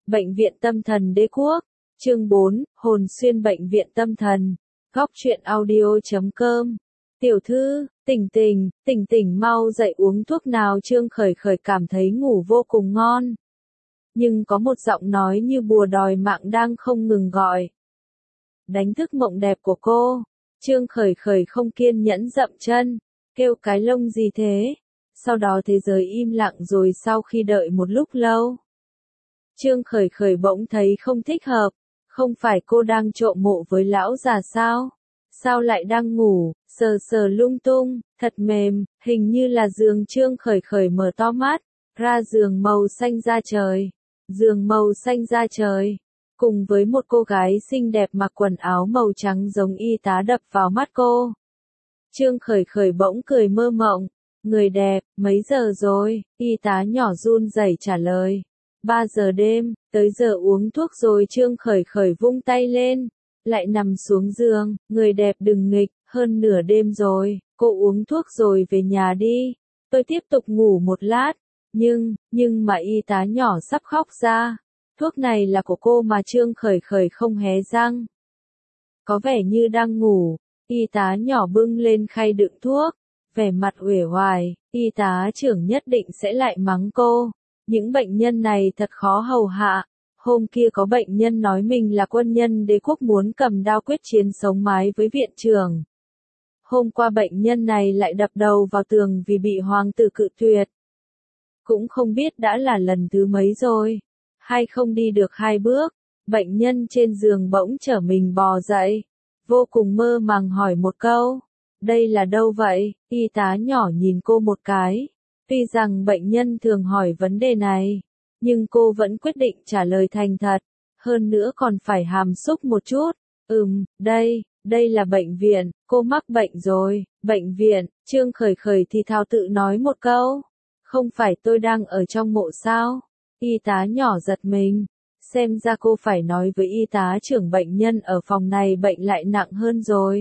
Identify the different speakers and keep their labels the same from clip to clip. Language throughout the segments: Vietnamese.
Speaker 1: Bệnh viện tâm thần đế quốc. Chương 4, Hồn xuyên bệnh viện tâm thần. Góc truyện audio.com. Tiểu thư, tỉnh mau dậy uống thuốc nào. Trương Khởi Khởi cảm thấy ngủ vô cùng ngon. Nhưng có một giọng nói như bùa đòi mạng đang không ngừng gọi. Đánh thức mộng đẹp của cô. Trương Khởi Khởi không kiên nhẫn dậm chân, kêu cái lông gì thế? Sau đó thế giới im lặng rồi sau khi đợi một lúc lâu. Trương Khởi Khởi bỗng thấy không thích hợp, không phải cô đang trộm mộ với lão già sao? Sao lại đang ngủ, sờ lung tung, thật mềm, hình như là giường. Trương Khởi Khởi mở to mắt, ra giường màu xanh da trời. Giường màu xanh da trời, cùng với một cô gái xinh đẹp mặc quần áo màu trắng giống y tá đập vào mắt cô. Trương Khởi Khởi bỗng cười mơ mộng, người đẹp, mấy giờ rồi? Y tá nhỏ run rẩy trả lời. 3 giờ đêm, tới giờ uống thuốc rồi. Trương Khởi Khởi vung tay lên, lại nằm xuống giường. Người đẹp đừng nghịch, hơn nửa đêm rồi, cô uống thuốc rồi về nhà đi. Tôi tiếp tục ngủ một lát. Nhưng mà y tá nhỏ sắp khóc ra. Thuốc này là của cô mà. Trương Khởi Khởi không hé răng. Có vẻ như đang ngủ, y tá nhỏ bưng lên khay đựng thuốc, vẻ mặt uể oải. Y tá trưởng nhất định sẽ lại mắng cô. Những bệnh nhân này thật khó hầu hạ. Hôm kia có bệnh nhân nói mình là quân nhân đế quốc muốn cầm đao quyết chiến sống mái với viện trưởng. Hôm qua bệnh nhân này lại đập đầu vào tường vì bị hoàng tử cự tuyệt. Cũng không biết đã là lần thứ mấy rồi. Hay không đi được 2 bước, bệnh nhân trên giường bỗng trở mình bò dậy. Vô cùng mơ màng hỏi một câu. Đây là đâu vậy? Y tá nhỏ nhìn cô một cái. Tuy rằng bệnh nhân thường hỏi vấn đề này, nhưng cô vẫn quyết định trả lời thành thật. Hơn nữa còn phải hàm xúc một chút. Đây là bệnh viện, cô mắc bệnh rồi. Bệnh viện, Trương Khởi Khởi thì thào tự nói một câu. Không phải tôi đang ở trong mộ sao? Y tá nhỏ giật mình. Xem ra cô phải nói với y tá trưởng bệnh nhân ở phòng này bệnh lại nặng hơn rồi.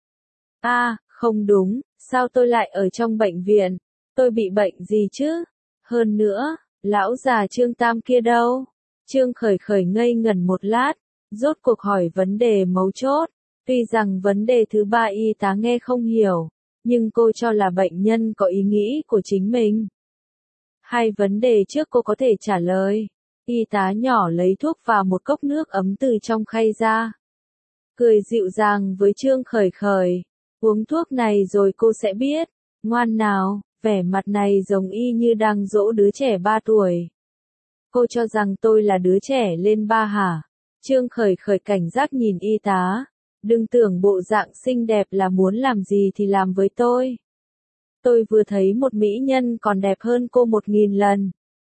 Speaker 1: Không đúng, sao tôi lại ở trong bệnh viện? Tôi bị bệnh gì chứ? Hơn nữa, lão già Trương Tam kia đâu? Trương Khởi Khởi ngây ngẩn một lát, rốt cuộc hỏi vấn đề mấu chốt. Tuy rằng vấn đề thứ 3 y tá nghe không hiểu, nhưng cô cho là bệnh nhân có ý nghĩ của chính mình. 2 vấn đề trước cô có thể trả lời. Y tá nhỏ lấy thuốc và một cốc nước ấm từ trong khay ra. Cười dịu dàng với Trương Khởi Khởi. Uống thuốc này rồi cô sẽ biết. Ngoan nào, vẻ mặt này giống y như đang dỗ đứa trẻ 3 tuổi. Cô cho rằng tôi là đứa trẻ lên 3 hả? Trương Khởi Khởi cảnh giác nhìn y tá. Đừng tưởng bộ dạng xinh đẹp là muốn làm gì thì làm với tôi. Tôi vừa thấy một mỹ nhân còn đẹp hơn cô 1000 lần.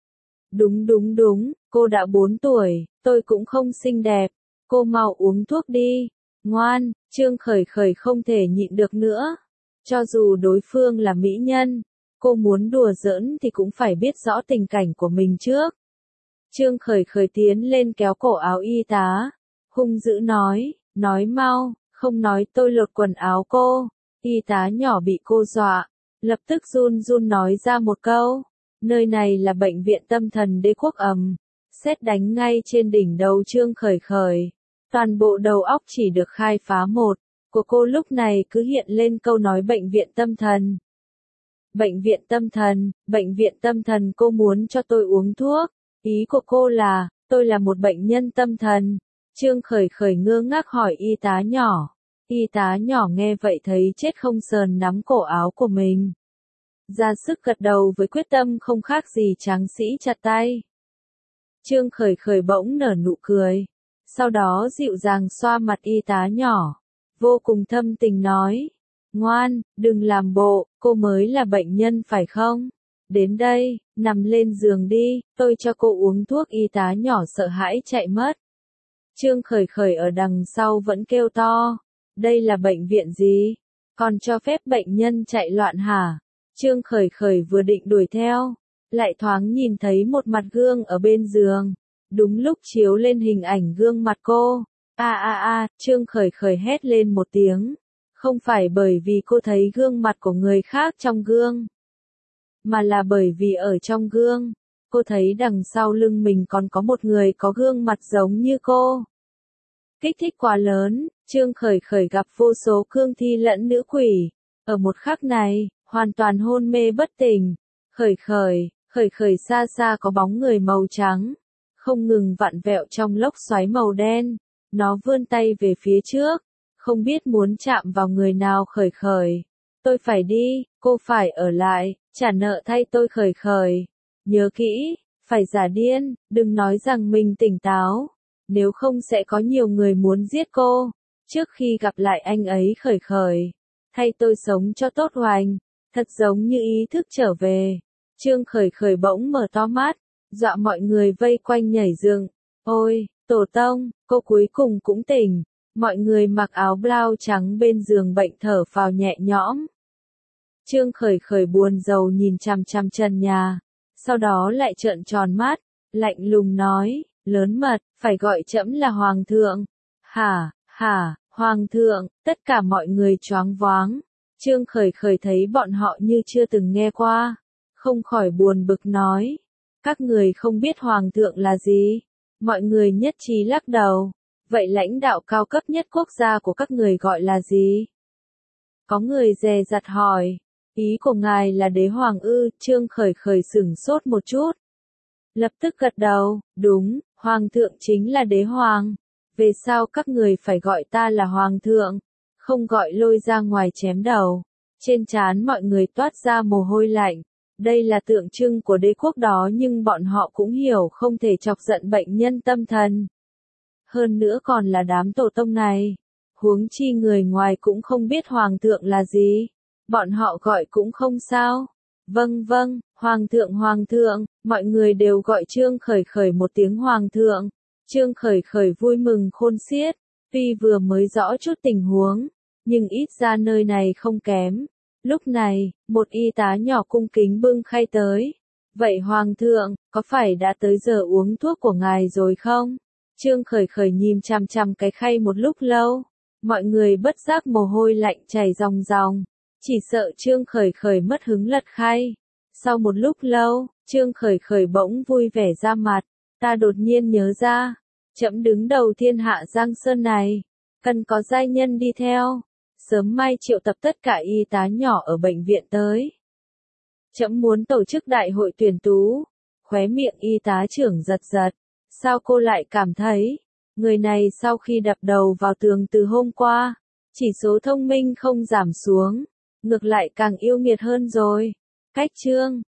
Speaker 1: Đúng, cô đã 4 tuổi, tôi cũng không xinh đẹp. Cô mau uống thuốc đi. Ngoan, Trương Khởi Khởi không thể nhịn được nữa. Cho dù đối phương là mỹ nhân, cô muốn đùa giỡn thì cũng phải biết rõ tình cảnh của mình trước. Trương Khởi Khởi tiến lên kéo cổ áo y tá. Hung dữ nói mau, không nói tôi lột quần áo cô. Y tá nhỏ bị cô dọa. Lập tức run nói ra một câu. Nơi này là bệnh viện tâm thần đế quốc. Sét đánh ngay trên đỉnh đầu Trương Khởi Khởi. Toàn bộ đầu óc chỉ được khai phá một của cô lúc này cứ hiện lên câu nói bệnh viện tâm thần. Bệnh viện tâm thần cô muốn cho tôi uống thuốc. Ý của cô là, tôi là một bệnh nhân tâm thần. Trương Khởi Khởi ngơ ngác hỏi y tá nhỏ. Y tá nhỏ nghe vậy thấy chết không sờn nắm cổ áo của mình. Ra sức gật đầu với quyết tâm không khác gì tráng sĩ chặt tay. Trương Khởi Khởi bỗng nở nụ cười. Sau đó dịu dàng xoa mặt y tá nhỏ. Vô cùng thâm tình nói. Ngoan, đừng làm bộ, cô mới là bệnh nhân phải không? Đến đây, nằm lên giường đi, tôi cho cô uống thuốc. Y tá nhỏ sợ hãi chạy mất. Trương Khởi Khởi ở đằng sau vẫn kêu to. Đây là bệnh viện gì? Còn cho phép bệnh nhân chạy loạn hả? Trương Khởi Khởi vừa định đuổi theo, lại thoáng nhìn thấy một mặt gương ở bên giường. Đúng lúc chiếu lên hình ảnh gương mặt cô. Trương Khởi Khởi hét lên một tiếng. Không phải bởi vì cô thấy gương mặt của người khác trong gương, mà là bởi vì ở trong gương, cô thấy đằng sau lưng mình còn có một người có gương mặt giống như cô. Kích thích quá lớn, Trương Khởi Khởi gặp vô số cương thi lẫn nữ quỷ. Ở một khắc này, hoàn toàn hôn mê bất tỉnh. Khởi khởi xa xa có bóng người màu trắng, không ngừng vặn vẹo trong lốc xoáy màu đen. Nó vươn tay về phía trước, không biết muốn chạm vào người nào. Khởi khởi, tôi phải đi, cô phải ở lại, trả nợ thay tôi. Khởi khởi, nhớ kỹ, phải giả điên, đừng nói rằng mình tỉnh táo, nếu không sẽ có nhiều người muốn giết cô. Trước khi gặp lại anh ấy. Khởi khởi, thay tôi sống cho tốt hoành, thật giống như ý thức trở về. Trương Khởi Khởi bỗng mở to mắt, dọa mọi người vây quanh nhảy dựng. Ôi, tổ tông, cô cuối cùng cũng tỉnh. Mọi người mặc áo blau trắng bên giường bệnh thở phào nhẹ nhõm. Trương Khởi Khởi buồn rầu nhìn chằm chằm trần nhà, sau đó lại trợn tròn mắt, lạnh lùng nói, lớn mật, phải gọi trẫm là hoàng thượng. Hả, hoàng thượng, tất cả mọi người choáng váng. Trương Khởi Khởi thấy bọn họ như chưa từng nghe qua, không khỏi buồn bực nói, các người không biết hoàng thượng là gì? Mọi người nhất trí lắc đầu. Vậy lãnh đạo cao cấp nhất quốc gia của các người gọi là gì? Có người dè dặt hỏi, ý của ngài là đế hoàng ư? Trương Khởi Khởi sửng sốt một chút, lập tức gật đầu, đúng, hoàng thượng chính là đế hoàng. Về sau các người phải gọi ta là hoàng thượng, không gọi lôi ra ngoài chém đầu. Trên trán mọi người toát ra mồ hôi lạnh. Đây là tượng trưng của đế quốc đó, nhưng bọn họ cũng hiểu không thể chọc giận bệnh nhân tâm thần. Hơn nữa còn là đám tổ tông này. Huống chi người ngoài cũng không biết hoàng thượng là gì. Bọn họ gọi cũng không sao. Vâng, hoàng thượng, mọi người đều gọi Trương Khởi Khởi một tiếng hoàng thượng. Trương Khởi Khởi vui mừng khôn xiết, tuy vừa mới rõ chút tình huống, nhưng ít ra nơi này không kém. Lúc này, một y tá nhỏ cung kính bưng khay tới. Vậy hoàng thượng, có phải đã tới giờ uống thuốc của ngài rồi không? Trương Khởi Khởi nhìn chằm chằm cái khay một lúc lâu. Mọi người bất giác mồ hôi lạnh chảy ròng ròng. Chỉ sợ Trương Khởi Khởi mất hứng lật khay. Sau một lúc lâu, Trương Khởi Khởi bỗng vui vẻ ra mặt. Ta đột nhiên nhớ ra, trẫm đứng đầu thiên hạ Giang Sơn này, cần có giai nhân đi theo. Sớm mai triệu tập tất cả y tá nhỏ ở bệnh viện tới. Trẫm muốn tổ chức đại hội tuyển tú. Khóe miệng y tá trưởng giật giật. Sao cô lại cảm thấy, người này sau khi đập đầu vào tường từ hôm qua, chỉ số thông minh không giảm xuống, ngược lại càng yêu nghiệt hơn rồi. Cách Trương